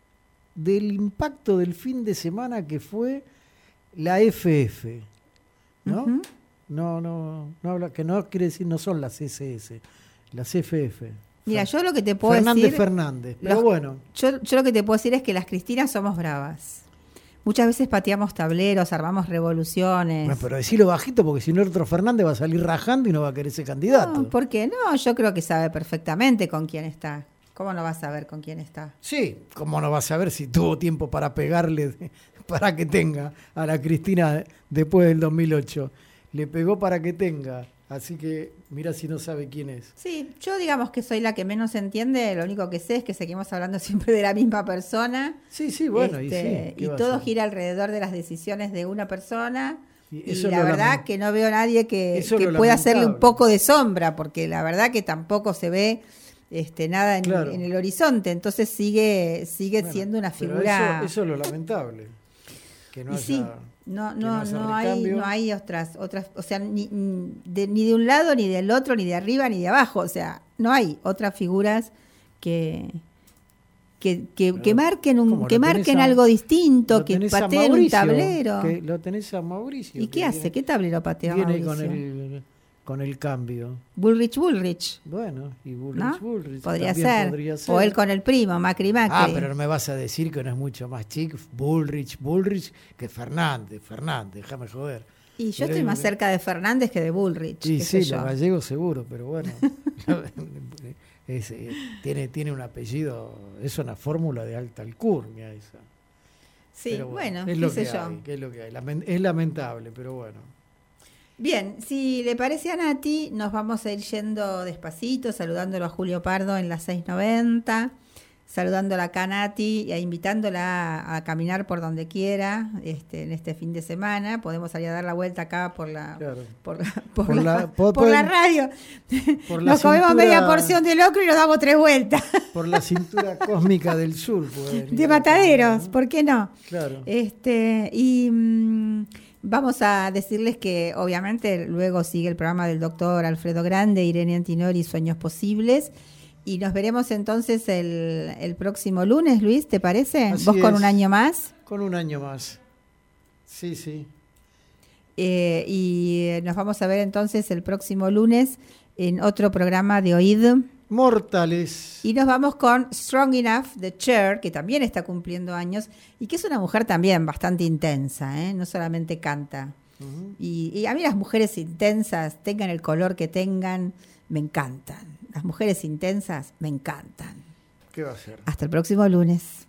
del impacto del fin de semana que fue la F F, ¿no? Uh-huh. No, no, no habla, que no quiere decir, no son las S S, las F F. Mira, yo lo que te puedo Fernández decir... Fernández, pero los, bueno. Yo, yo lo que te puedo decir es que las Cristinas somos bravas. Muchas veces pateamos tableros, armamos revoluciones. Bueno, pero decilo bajito porque si no el otro Fernández va a salir rajando y no va a querer ser candidato. No, ¿por qué? No, yo creo que sabe perfectamente con quién está. ¿Cómo no va a saber con quién está? Sí, ¿cómo no va a saber si tuvo tiempo para pegarle, de, para que tenga a la Cristina después del dos mil ocho? Le pegó para que tenga, así que mira si no sabe quién es. Sí, yo digamos que soy la que menos entiende, lo único que sé es que seguimos hablando siempre de la misma persona. Sí, sí, bueno, este, y sí. Y todo gira alrededor de las decisiones de una persona. Y, eso y la verdad lament- que no veo a nadie que, que pueda lamentable. hacerle un poco de sombra, porque la verdad que tampoco se ve este, nada en, claro. en el horizonte, entonces sigue sigue bueno, siendo una figura... Eso, eso es lo lamentable, que no y haya... Sí. No, no, no, no hay, no hay otras, otras, o sea, ni de, ni de un lado, ni del otro, ni de arriba, ni de abajo, o sea, no hay otras figuras que que, que, que marquen un, que marquen a, algo distinto, que pateen un tablero. Que lo tenés a Mauricio. ¿Y qué hace? Viene, ¿Qué tablero patea viene Mauricio? Con el, con el cambio. Bullrich, Bullrich. Bueno, y Bullrich, ¿No? Bullrich. Podría ser. podría ser. O él con el primo, Macri, Macri. Ah, pero no me vas a decir que no es mucho más chico Bullrich, Bullrich que Fernández. Fernández, déjame joder. Y yo pero estoy más el... cerca de Fernández que de Bullrich. Sí, sí, los gallegos seguro, pero bueno. es, eh, tiene, tiene un apellido, es una fórmula de alta alcurnia esa. Sí, bueno, bueno es lo qué que sé yo. Hay, que es lo que hay. Lament- es lamentable, pero bueno. Bien, si le parece a Nati, nos vamos a ir yendo despacito, saludándolo a Julio Pardo en las seis noventa. saludándola acá a Nati e invitándola a, a caminar por donde quiera este, en este fin de semana. Podemos salir a dar la vuelta acá por la, Claro. por, por Por la, la- por pueden- la radio. por la Nos comemos cintura- media porción de locro y nos damos tres vueltas. Por la cintura cósmica del sur. pueden ir De a Mataderos, caminar, ¿no? ¿por qué no? Claro. Este, y mm, vamos a decirles que obviamente luego sigue el programa del doctor Alfredo Grande, Irene Antinori, Sueños Posibles. Y nos veremos entonces el, el próximo lunes, Luis, ¿te parece? Así ¿Vos con es. un año más? Con un año más. Sí, sí. Eh, y nos vamos a ver entonces el próximo lunes en otro programa de Oíd. Mortales. Y nos vamos con Strong Enough de Cher, que también está cumpliendo años y que es una mujer también bastante intensa, ¿eh? No solamente canta. Ujú. Y, y a mí las mujeres intensas, tengan el color que tengan, me encantan. Las mujeres intensas me encantan. ¿Qué va a ser? Hasta el próximo lunes.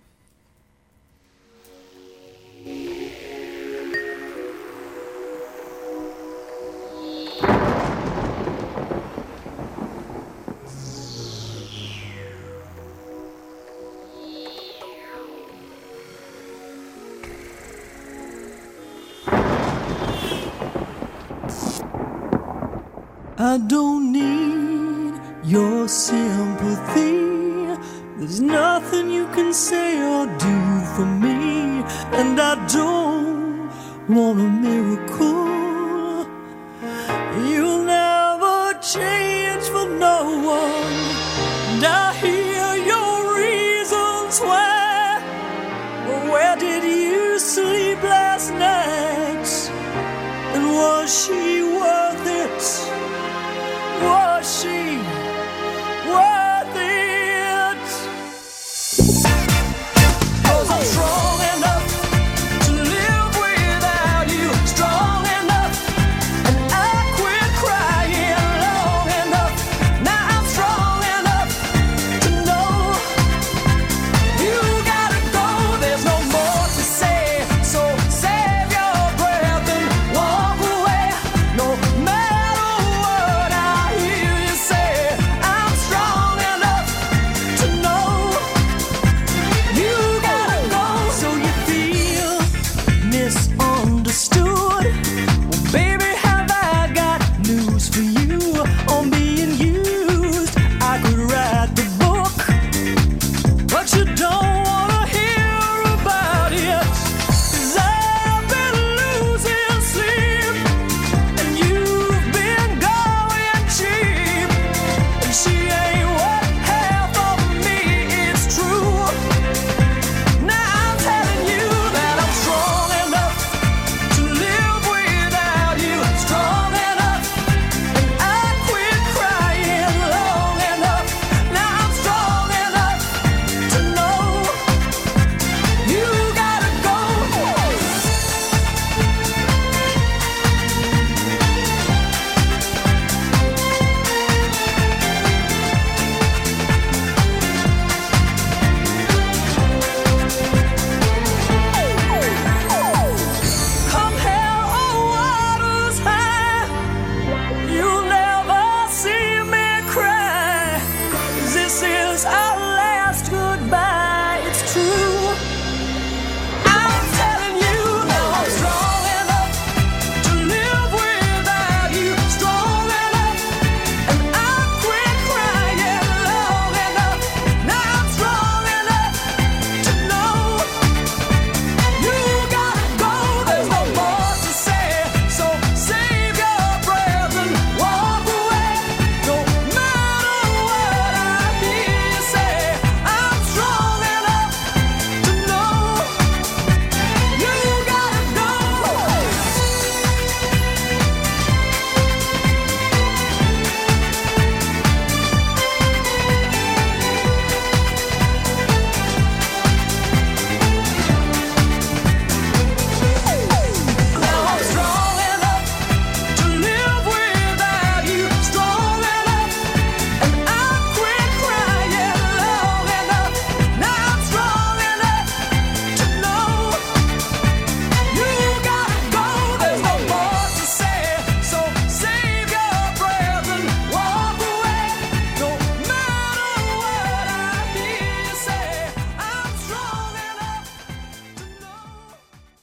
I don't need your sympathy. There's nothing you can say or do for me. And I don't want a miracle. You'll never change for no one. And I hear your reasons why. But where did you sleep last night? And was she worth it? Was she worth it? 'Cause I'm strong enough to live without you. Strong enough, and I quit crying long enough. Now I'm strong enough to know you gotta go. There's no more to say, so save your breath and walk away. No matter what I hear you say, I'm strong enough to know you gotta go. So you feel misunderstood.